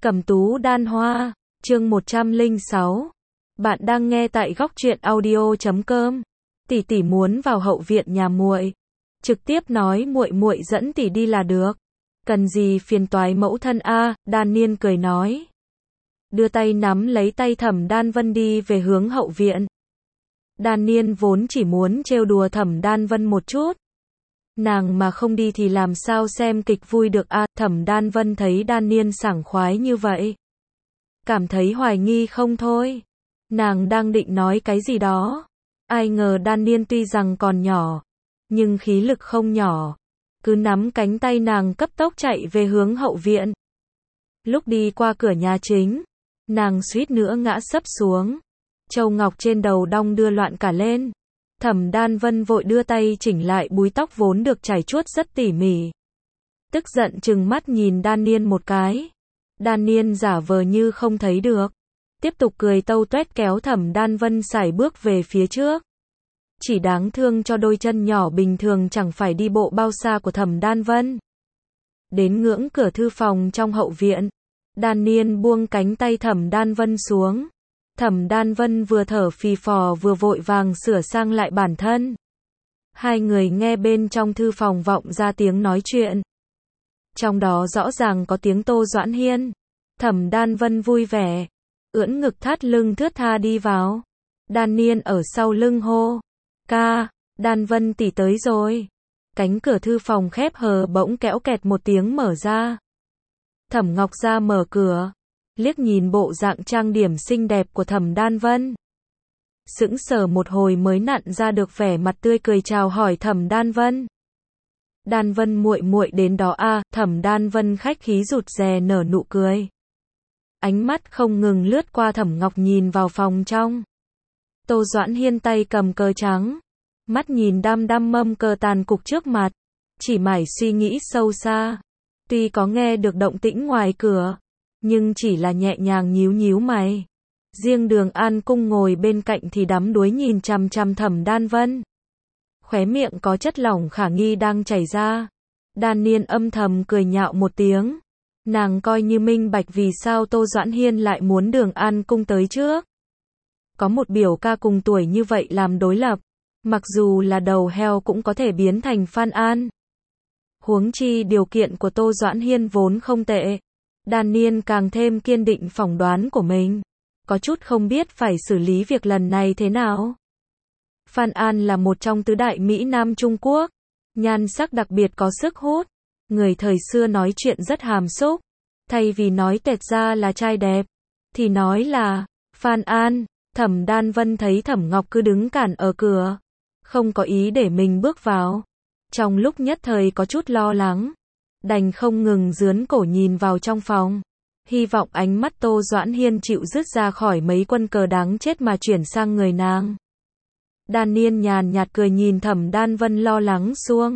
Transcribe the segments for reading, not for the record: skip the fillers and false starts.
Cẩm tú đan hoa, chương 106. Bạn đang nghe tại góc truyện audio.com. Tỷ tỷ muốn vào hậu viện nhà muội. Trực tiếp nói muội muội dẫn tỷ đi là được. Cần gì phiền toái mẫu thân a, Đan Niên cười nói. Đưa tay nắm lấy tay Thẩm Đan Vân đi về hướng hậu viện. Đan Niên vốn chỉ muốn trêu đùa Thẩm Đan Vân một chút. Nàng mà không đi thì làm sao xem kịch vui được a, Thẩm Đan Vân thấy Đan Niên sảng khoái như vậy. Cảm thấy hoài nghi không thôi. Nàng đang định nói cái gì đó. Ai ngờ Đan Niên tuy rằng còn nhỏ, nhưng khí lực không nhỏ. Cứ nắm cánh tay nàng cấp tốc chạy về hướng hậu viện. Lúc đi qua cửa nhà chính, nàng suýt nữa ngã sấp xuống. Châu ngọc trên đầu đong đưa loạn cả lên. Thẩm Đan Vân vội đưa tay chỉnh lại búi tóc vốn được chải chuốt rất tỉ mỉ. Tức giận trừng mắt nhìn Đan Niên một cái. Đan Niên giả vờ như không thấy được. Tiếp tục cười tâu tuét kéo Thẩm Đan Vân sải bước về phía trước. Chỉ đáng thương cho đôi chân nhỏ bình thường chẳng phải đi bộ bao xa của Thẩm Đan Vân. Đến ngưỡng cửa thư phòng trong hậu viện, Đan Niên buông cánh tay Thẩm Đan Vân xuống. Thẩm Đan Vân vừa thở phì phò vừa vội vàng sửa sang lại bản thân. Hai người nghe bên trong thư phòng vọng ra tiếng nói chuyện. Trong đó rõ ràng có tiếng Tô Doãn Hiên. Thẩm Đan Vân vui vẻ, ưỡn ngực thắt lưng thướt tha đi vào. Đan Niên ở sau lưng hô. Ca, Đan Vân tỷ tới rồi. Cánh cửa thư phòng khép hờ bỗng kéo kẹt một tiếng mở ra. Thẩm Ngọc ra mở cửa. Liếc nhìn bộ dạng trang điểm xinh đẹp của Thẩm Đan Vân. Sững sờ một hồi mới nặn ra được vẻ mặt tươi cười chào hỏi Thẩm Đan Vân. Đan Vân muội muội đến đó a, Thẩm Đan Vân khách khí rụt rè nở nụ cười. Ánh mắt không ngừng lướt qua Thẩm Ngọc nhìn vào phòng trong. Tô Doãn Hiên tay cầm cờ trắng. Mắt nhìn đăm đăm mâm cờ tàn cục trước mặt. Chỉ mải suy nghĩ sâu xa. Tuy có nghe được động tĩnh ngoài cửa, nhưng chỉ là nhẹ nhàng nhíu nhíu mày. Riêng Đường An Cung ngồi bên cạnh thì đắm đuối nhìn chằm chằm Thẩm Đan Vân. Khóe miệng có chất lỏng khả nghi đang chảy ra. Đan Niên âm thầm cười nhạo một tiếng. Nàng coi như minh bạch vì sao Tô Doãn Hiên lại muốn Đường An Cung tới trước. Có một biểu ca cùng tuổi như vậy làm đối lập, mặc dù là đầu heo cũng có thể biến thành Phan An. Huống chi điều kiện của Tô Doãn Hiên vốn không tệ. Đan Niên càng thêm kiên định phỏng đoán của mình. Có chút không biết phải xử lý việc lần này thế nào. Phan An là một trong tứ đại Mỹ Nam Trung Quốc. Nhan sắc đặc biệt có sức hút. Người thời xưa nói chuyện rất hàm xúc. Thay vì nói tẹt ra là trai đẹp, thì nói là Phan An. Thẩm Đan Vân thấy Thẩm Ngọc cứ đứng cản ở cửa, không có ý để mình bước vào. Trong lúc nhất thời có chút lo lắng, đành không ngừng dướn cổ nhìn vào trong phòng. Hy vọng ánh mắt Tô Doãn Hiên chịu dứt ra khỏi mấy quân cờ đáng chết mà chuyển sang người nàng. Đan Niên nhàn nhạt cười nhìn Thẩm Đan Vân lo lắng xuông.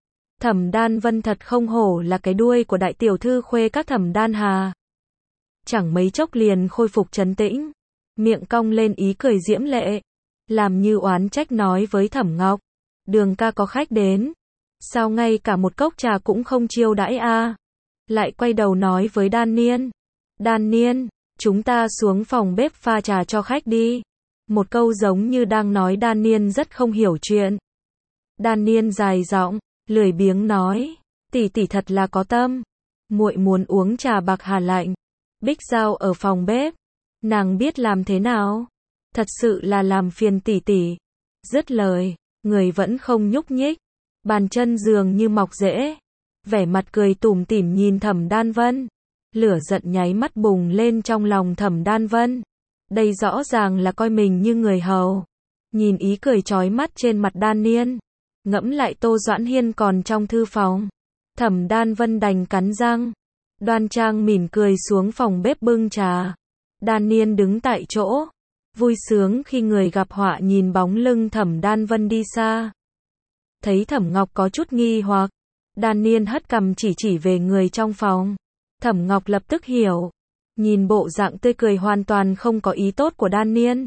Thẩm Đan Vân thật không hổ là cái đuôi của đại tiểu thư khuê các Thẩm Đan Hà. Chẳng mấy chốc liền khôi phục trấn tĩnh, miệng cong lên ý cười diễm lệ, làm như oán trách nói với Thẩm Ngọc. Đường ca có khách đến, sao ngay cả một cốc trà cũng không chiêu đãi a? Lại quay đầu nói với Đan Niên. Đan Niên, chúng ta xuống phòng bếp pha trà cho khách đi. Một câu giống như đang nói Đan Niên rất không hiểu chuyện. Đan Niên dài giọng, lười biếng nói, tỷ tỷ thật là có tâm. Muội muốn uống trà bạc hà lạnh. Bích Giao ở phòng bếp, nàng biết làm thế nào? Thật sự là làm phiền tỷ tỷ. Dứt lời, người vẫn không nhúc nhích, bàn chân dường như mọc rễ. Vẻ mặt cười tủm tỉm nhìn Thẩm Đan Vân. Lửa giận nháy mắt bùng lên trong lòng Thẩm Đan Vân. Đây rõ ràng là coi mình như người hầu. Nhìn ý cười chói mắt trên mặt Đan Niên, ngẫm lại Tô Doãn Hiên còn trong thư phòng, Thẩm Đan Vân đành cắn răng, đoan trang mỉm cười xuống phòng bếp bưng trà. Đan Niên đứng tại chỗ, vui sướng khi người gặp họa nhìn bóng lưng Thẩm Đan Vân đi xa. Thấy Thẩm Ngọc có chút nghi hoặc, Đan Niên hất cằm chỉ về người trong phòng. Thẩm Ngọc lập tức hiểu, nhìn bộ dạng tươi cười hoàn toàn không có ý tốt của Đan Niên.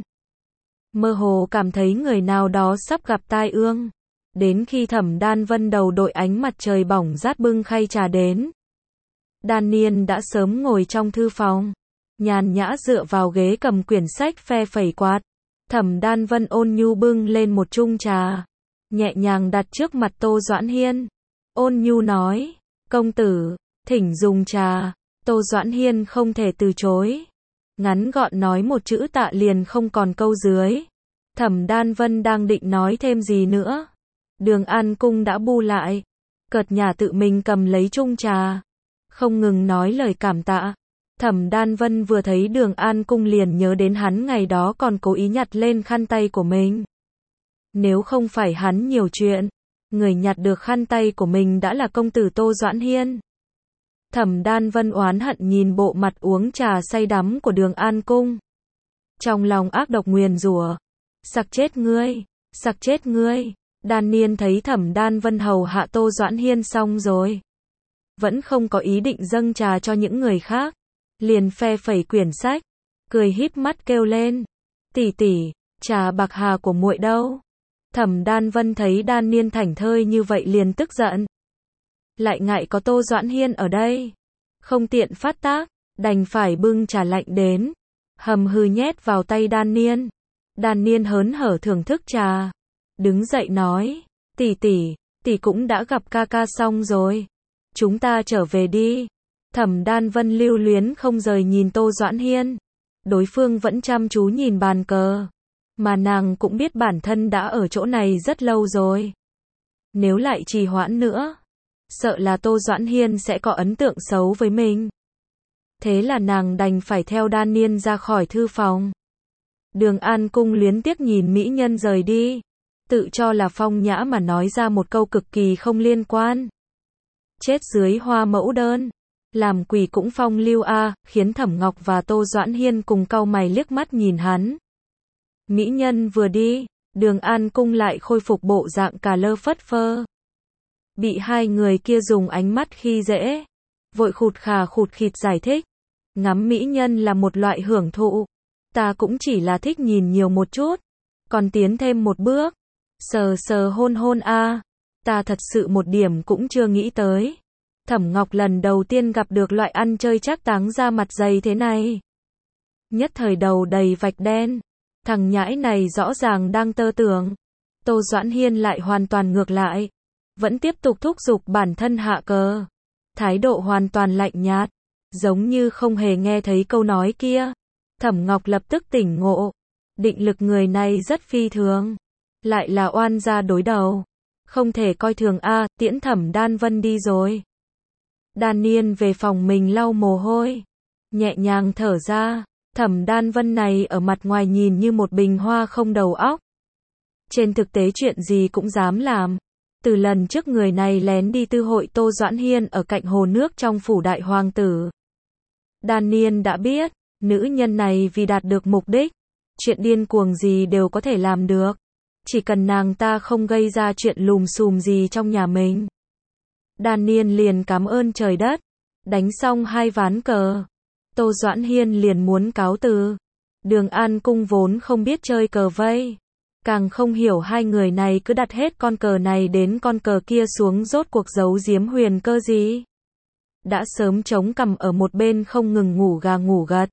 Mơ hồ cảm thấy người nào đó sắp gặp tai ương. Đến khi Thẩm Đan Vân đầu đội ánh mặt trời bỏng rát bưng khay trà đến, Đan Niên đã sớm ngồi trong thư phòng, nhàn nhã dựa vào ghế cầm quyển sách phe phẩy quạt. Thẩm Đan Vân ôn nhu bưng lên một chung trà, nhẹ nhàng đặt trước mặt Tô Doãn Hiên. Ôn nhu nói, công tử, thỉnh dùng trà. Tô Doãn Hiên không thể từ chối. Ngắn gọn nói một chữ tạ liền không còn câu dưới. Thẩm Đan Vân đang định nói thêm gì nữa. Đường An Cung đã bu lại. Cợt nhả tự mình cầm lấy chung trà. Không ngừng nói lời cảm tạ. Thẩm Đan Vân vừa thấy Đường An Cung liền nhớ đến hắn ngày đó còn cố ý nhặt lên khăn tay của mình. Nếu không phải hắn nhiều chuyện, người nhặt được khăn tay của mình đã là công tử Tô Doãn Hiên. Thẩm Đan Vân oán hận nhìn bộ mặt uống trà say đắm của Đường An Cung. Trong lòng ác độc nguyền rủa, sặc chết ngươi, sặc chết ngươi. Đan Niên thấy Thẩm Đan Vân hầu hạ Tô Doãn Hiên xong rồi, vẫn không có ý định dâng trà cho những người khác, liền phe phẩy quyển sách, cười híp mắt kêu lên, tỷ tỷ, trà bạc hà của muội đâu? Thẩm Đan Vân thấy Đan Niên thảnh thơi như vậy liền tức giận. Lại ngại có Tô Doãn Hiên ở đây, không tiện phát tác, đành phải bưng trà lạnh đến, hầm hừ nhét vào tay Đan Niên. Đan Niên hớn hở thưởng thức trà, đứng dậy nói, tỷ tỷ, tỷ cũng đã gặp ca ca xong rồi, chúng ta trở về đi. Thẩm Đan Vân lưu luyến không rời nhìn Tô Doãn Hiên, đối phương vẫn chăm chú nhìn bàn cờ, mà nàng cũng biết bản thân đã ở chỗ này rất lâu rồi. Nếu lại trì hoãn nữa, sợ là Tô Doãn Hiên sẽ có ấn tượng xấu với mình. Thế là nàng đành phải theo Đan Niên ra khỏi thư phòng. Đường An Cung luyến tiếc nhìn mỹ nhân rời đi, tự cho là phong nhã mà nói ra một câu cực kỳ không liên quan. Chết dưới hoa mẫu đơn, làm quỷ cũng phong lưu a, khiến Thẩm Ngọc và Tô Doãn Hiên cùng cau mày liếc mắt nhìn hắn. Mỹ nhân vừa đi, Đường An Cung lại khôi phục bộ dạng cà lơ phất phơ. Bị hai người kia dùng ánh mắt khi dễ, vội khụt khịt giải thích. Ngắm mỹ nhân là một loại hưởng thụ, ta cũng chỉ là thích nhìn nhiều một chút, còn tiến thêm một bước, sờ sờ hôn hôn a, ta thật sự một điểm cũng chưa nghĩ tới. Thẩm Ngọc lần đầu tiên gặp được loại ăn chơi trác táng da mặt dày thế này. Nhất thời đầu đầy vạch đen, thằng nhãi này rõ ràng đang tơ tưởng. Tô Doãn Hiên lại hoàn toàn ngược lại, vẫn tiếp tục thúc giục bản thân hạ cờ, thái độ hoàn toàn lạnh nhạt, giống như không hề nghe thấy câu nói kia. Thẩm Ngọc lập tức tỉnh ngộ, định lực người này rất phi thường, lại là oan gia đối đầu, không thể coi thường a. Tiễn Thẩm Đan Vân đi rồi. Đan Niên về phòng mình lau mồ hôi, nhẹ nhàng thở ra. Thẩm Đan Vân này ở mặt ngoài nhìn như một bình hoa không đầu óc, trên thực tế chuyện gì cũng dám làm. Từ lần trước người này lén đi tư hội Tô Doãn Hiên ở cạnh hồ nước trong phủ đại hoàng tử, Đan Niên đã biết, nữ nhân này vì đạt được mục đích, chuyện điên cuồng gì đều có thể làm được, chỉ cần nàng ta không gây ra chuyện lùm xùm gì trong nhà mình. Đan Niên liền cảm ơn trời đất, đánh xong 2 ván cờ, Tô Doãn Hiên liền muốn cáo từ. Đường An Cung vốn không biết chơi cờ vây, càng không hiểu hai người này cứ đặt hết con cờ này đến con cờ kia xuống rốt cuộc giấu giếm huyền cơ gì. Đã sớm chống cằm ở một bên không ngừng ngủ gà ngủ gật.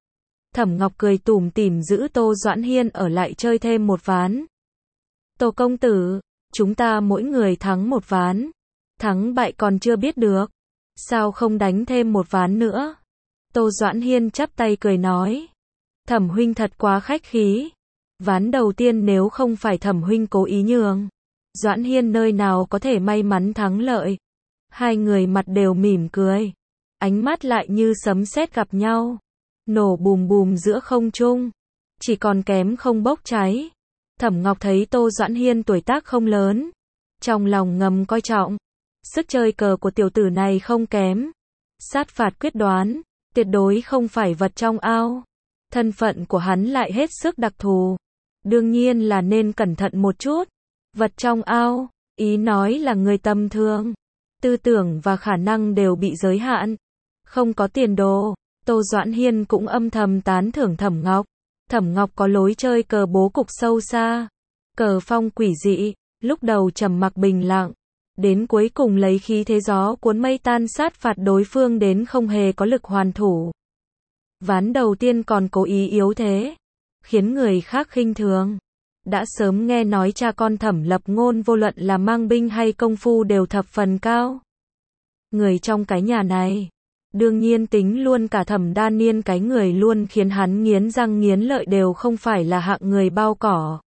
Thẩm Ngọc cười tủm tỉm giữ Tô Doãn Hiên ở lại chơi thêm một ván. Tô công tử, chúng ta mỗi người thắng một ván, thắng bại còn chưa biết được, sao không đánh thêm một ván nữa? Tô Doãn Hiên chắp tay cười nói, Thẩm huynh thật quá khách khí. Ván đầu tiên nếu không phải Thẩm huynh cố ý nhường, Doãn Hiên nơi nào có thể may mắn thắng lợi. Hai người mặt đều mỉm cười, ánh mắt lại như sấm sét gặp nhau, nổ bùm bùm giữa không trung, chỉ còn kém không bốc cháy. Thẩm Ngọc thấy Tô Doãn Hiên tuổi tác không lớn, trong lòng ngầm coi trọng, sức chơi cờ của tiểu tử này không kém, sát phạt quyết đoán, tuyệt đối không phải vật trong ao. Thân phận của hắn lại hết sức đặc thù, đương nhiên là nên cẩn thận một chút. Vật trong ao, ý nói là người tầm thường, tư tưởng và khả năng đều bị giới hạn, không có tiền đồ. Tô Doãn Hiên cũng âm thầm tán thưởng Thẩm Ngọc. Thẩm Ngọc có lối chơi cờ bố cục sâu xa, cờ phong quỷ dị, lúc đầu trầm mặc bình lặng, Đến cuối cùng lấy khí thế gió cuốn mây tan sát phạt đối phương đến không hề có lực hoàn thủ. Ván đầu tiên còn cố ý yếu thế, khiến người khác khinh thường. Đã sớm nghe nói cha con Thẩm Lập Ngôn vô luận là mang binh hay công phu đều thập phần cao. Người trong cái nhà này, đương nhiên tính luôn cả Thẩm Đan Niên, cái người luôn khiến hắn nghiến răng nghiến lợi đều không phải là hạng người bao cỏ.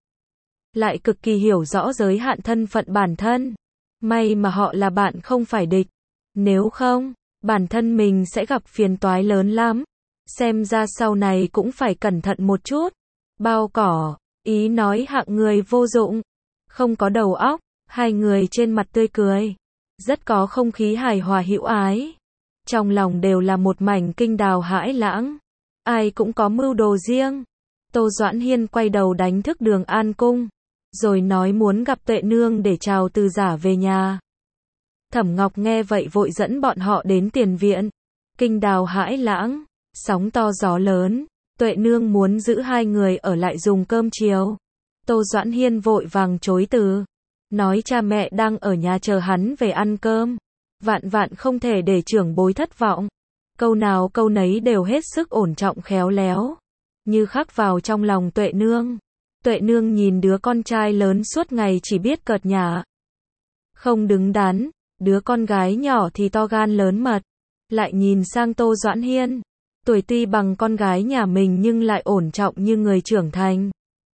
Lại cực kỳ hiểu rõ giới hạn thân phận bản thân. May mà họ là bạn không phải địch. Nếu không, bản thân mình sẽ gặp phiền toái lớn lắm. Xem ra sau này cũng phải cẩn thận một chút. Bao cỏ, ý nói hạng người vô dụng, không có đầu óc. Hai người trên mặt tươi cười, rất có không khí hài hòa hữu ái. Trong lòng đều là một mảnh kinh đào hãi lãng. Ai cũng có mưu đồ riêng. Tô Doãn Hiên quay đầu đánh thức Đường An Cung, rồi nói muốn gặp Tuệ Nương để chào từ giả về nhà. Thẩm Ngọc nghe vậy vội dẫn bọn họ đến tiền viện. Kinh đào hãi lãng, sóng to gió lớn, Tuệ Nương muốn giữ hai người ở lại dùng cơm chiều. Tô Doãn Hiên vội vàng chối từ, nói cha mẹ đang ở nhà chờ hắn về ăn cơm. Vạn vạn không thể để trưởng bối thất vọng. Câu nào câu nấy đều hết sức ổn trọng khéo léo, như khắc vào trong lòng Tuệ Nương. Tuệ Nương nhìn đứa con trai lớn suốt ngày chỉ biết cợt nhả, không đứng đắn, đứa con gái nhỏ thì to gan lớn mật. Lại nhìn sang Tô Doãn Hiên, tuổi tuy bằng con gái nhà mình nhưng lại ổn trọng như người trưởng thành.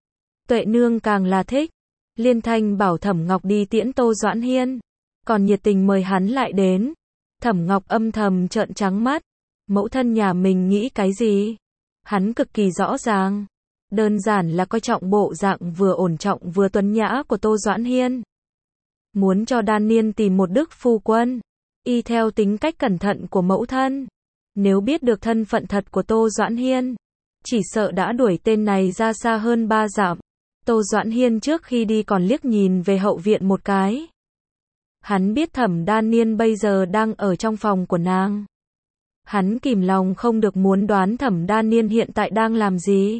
Tuệ Nương càng là thích. Liên thanh bảo Thẩm Ngọc đi tiễn Tô Doãn Hiên, còn nhiệt tình mời hắn lại đến. Thẩm Ngọc âm thầm trợn trắng mắt. Mẫu thân nhà mình nghĩ cái gì? Hắn cực kỳ rõ ràng. Đơn giản là coi trọng bộ dạng vừa ổn trọng vừa tuấn nhã của Tô Doãn Hiên. Muốn cho Đan Niên tìm một đức phu quân, y theo tính cách cẩn thận của mẫu thân. Nếu biết được thân phận thật của Tô Doãn Hiên, chỉ sợ đã đuổi tên này ra xa hơn 3 dặm. Tô Doãn Hiên trước khi đi còn liếc nhìn về hậu viện một cái. Hắn biết Thẩm Đan Niên bây giờ đang ở trong phòng của nàng. Hắn kìm lòng không được muốn đoán Thẩm Đan Niên hiện tại đang làm gì.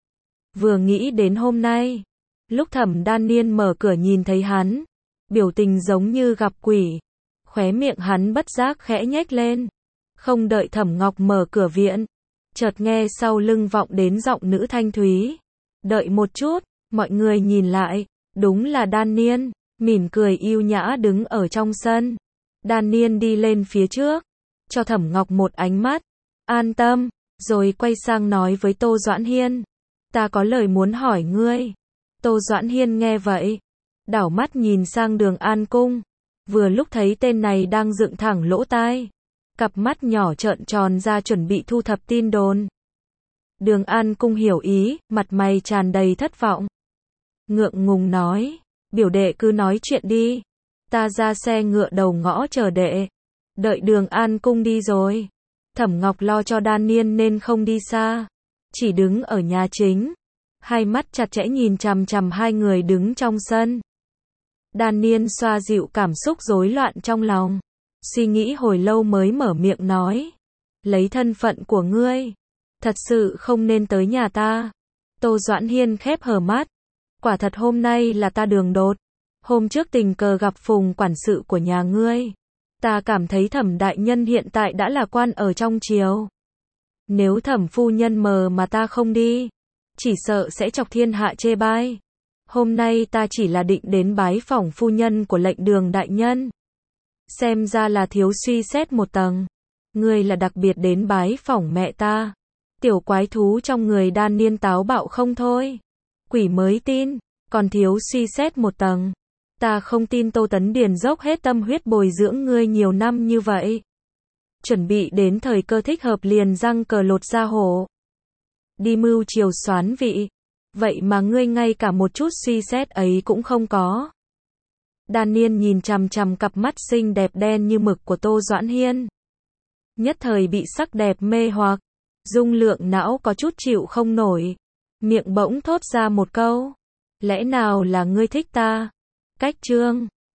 Vừa nghĩ đến hôm nay, lúc Thẩm Đan Niên mở cửa nhìn thấy hắn, biểu tình giống như gặp quỷ. Khóe miệng hắn bất giác khẽ nhếch lên. Không đợi Thẩm Ngọc mở cửa viện, chợt nghe sau lưng vọng đến giọng nữ thanh thúy. Đợi một chút, mọi người nhìn lại, đúng là Đan Niên, mỉm cười yêu nhã đứng ở trong sân. Đan Niên đi lên phía trước, cho Thẩm Ngọc một ánh mắt, an tâm, rồi quay sang nói với Tô Doãn Hiên. Ta có lời muốn hỏi ngươi. Tô Doãn Hiên nghe vậy, đảo mắt nhìn sang Đường An Cung, vừa lúc thấy tên này đang dựng thẳng lỗ tai, cặp mắt nhỏ trợn tròn ra chuẩn bị thu thập tin đồn. Đường An Cung hiểu ý, mặt mày tràn đầy thất vọng. Ngượng ngùng nói, biểu đệ cứ nói chuyện đi, ta ra xe ngựa đầu ngõ chờ đệ. Đợi Đường An Cung đi rồi, Thẩm Ngọc lo cho Đan Niên nên không đi xa, chỉ đứng ở nhà chính, hai mắt chặt chẽ nhìn chằm chằm hai người đứng trong sân. Đan Niên xoa dịu cảm xúc rối loạn trong lòng, suy nghĩ hồi lâu mới mở miệng nói, lấy thân phận của ngươi, thật sự không nên tới nhà ta. Tô Doãn Hiên khép hờ mắt, quả thật hôm nay là ta đường đột, hôm trước tình cờ gặp Phùng quản sự của nhà ngươi, ta cảm thấy Thẩm đại nhân hiện tại đã là quan ở trong triều. Nếu Thẩm phu nhân mờ mà ta không đi, chỉ sợ sẽ chọc thiên hạ chê bai. Hôm nay ta chỉ là định đến bái phỏng phu nhân của lệnh Đường đại nhân. Xem ra là thiếu suy xét một tầng. Ngươi là đặc biệt đến bái phỏng mẹ ta. Tiểu quái thú trong người Đan Niên táo bạo không thôi. Quỷ mới tin, còn thiếu suy xét một tầng. Ta không tin Tô Tấn Điền dốc hết tâm huyết bồi dưỡng ngươi nhiều năm như vậy. Chuẩn bị đến thời cơ thích hợp liền răng cờ lột da hổ. Đi mưu triều soán vị. Vậy mà ngươi ngay cả một chút suy xét ấy cũng không có. Đan Niên nhìn chằm chằm cặp mắt xinh đẹp đen như mực của Tô Doãn Hiên. Nhất thời bị sắc đẹp mê hoặc, dung lượng não có chút chịu không nổi. Miệng bỗng thốt ra một câu. Lẽ nào là ngươi thích ta? Cách chương